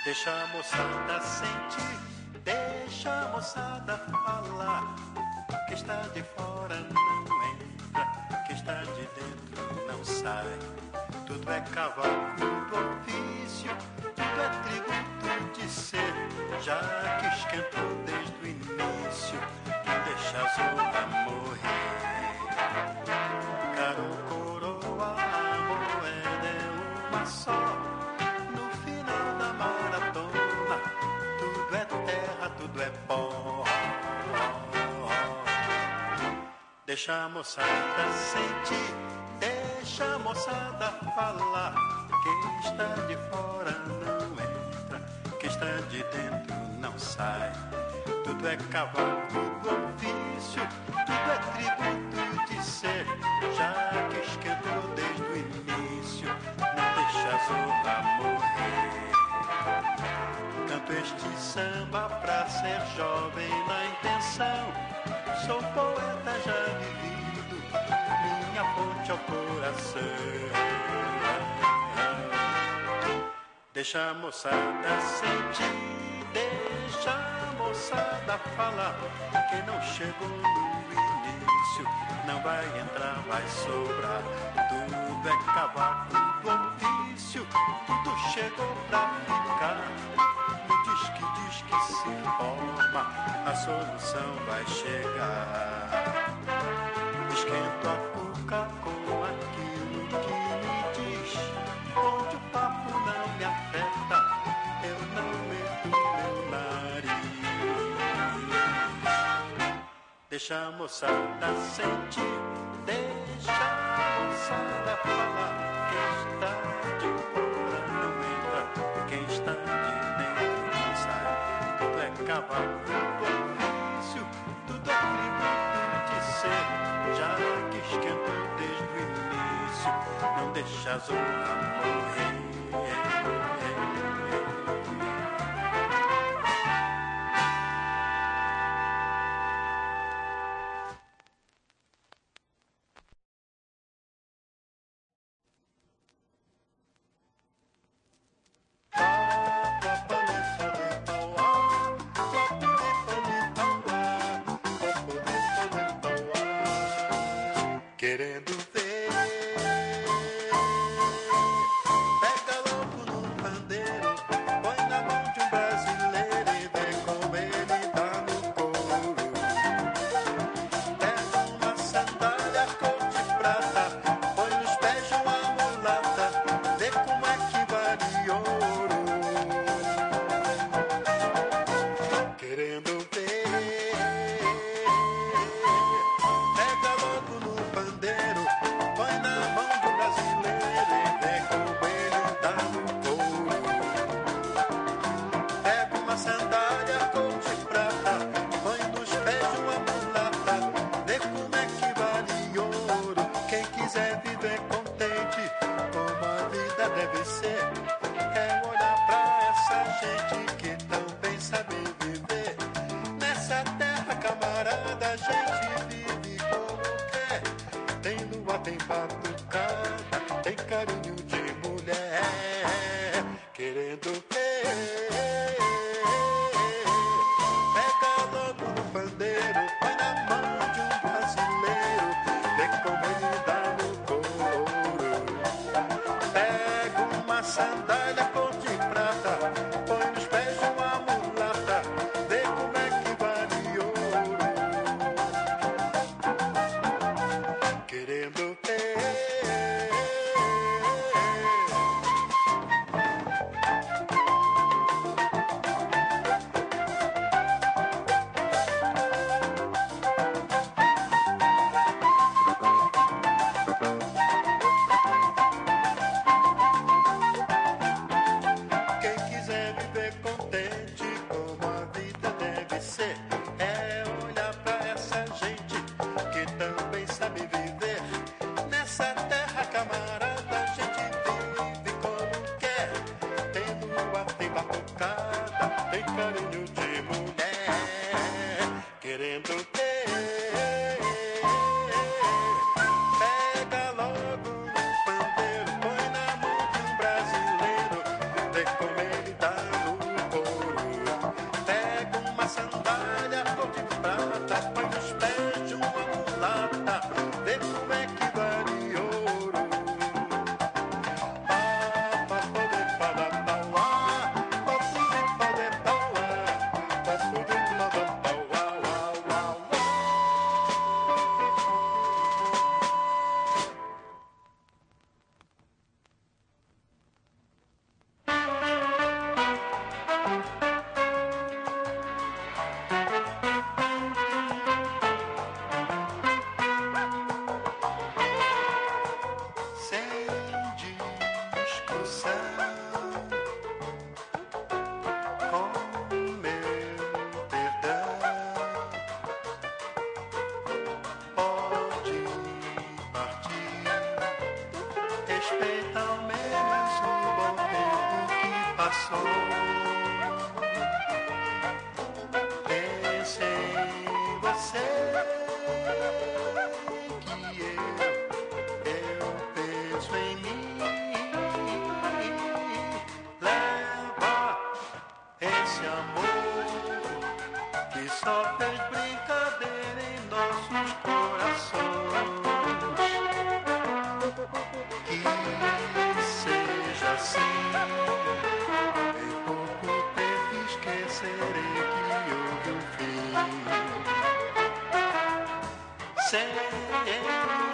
Deixa a moçada sentir, deixa a moçada falar. Quem está de fora não entra, quem está de dentro não sai. Tudo é cavalo do ofício, tudo é tributo de ser. Já que esquentou desde o início, não deixa a zorra morrer. Caro coroa, a moeda é uma só. No final da maratona, tudo é terra, tudo é pó. Deixa a moçada sentir, deixa a moçada falar. Quem está de fora não entra, quem está de dentro não sai. Tudo é cavalo do ofício, tudo é tributo de ser. Já que esquentou desde o início, não deixa a zorra morrer. Canto este samba pra ser jovem na intenção. Sou poeta já vivido, minha fonte ao coração. Deixa a moçada sentir, deixa a moçada falar. Quem não chegou no início, não vai entrar, vai sobrar. Tudo é cavaco do ofício, tudo chegou pra ficar. No diz que se forma, a solução vai chegar. Esquento a cuca com aquilo que me diz. Onde o papo não me afeta, eu não meto meu nariz. Deixa a moçada sentir, deixa a moçada falar. Quem está de fora não entra, quem está de dentro não sai. Tudo é cavalo do ofício, tudo é tributo de ser. Já que esquentou desde o início, não deixa a zorra morrer. Querendo ver, pega logo no passou. Pense em você, que eu penso em mim. Leva esse amor que só fez brincadeira em nossos corações. Que seja assim, em pouco tempo esquecerei que houve um fim. Sem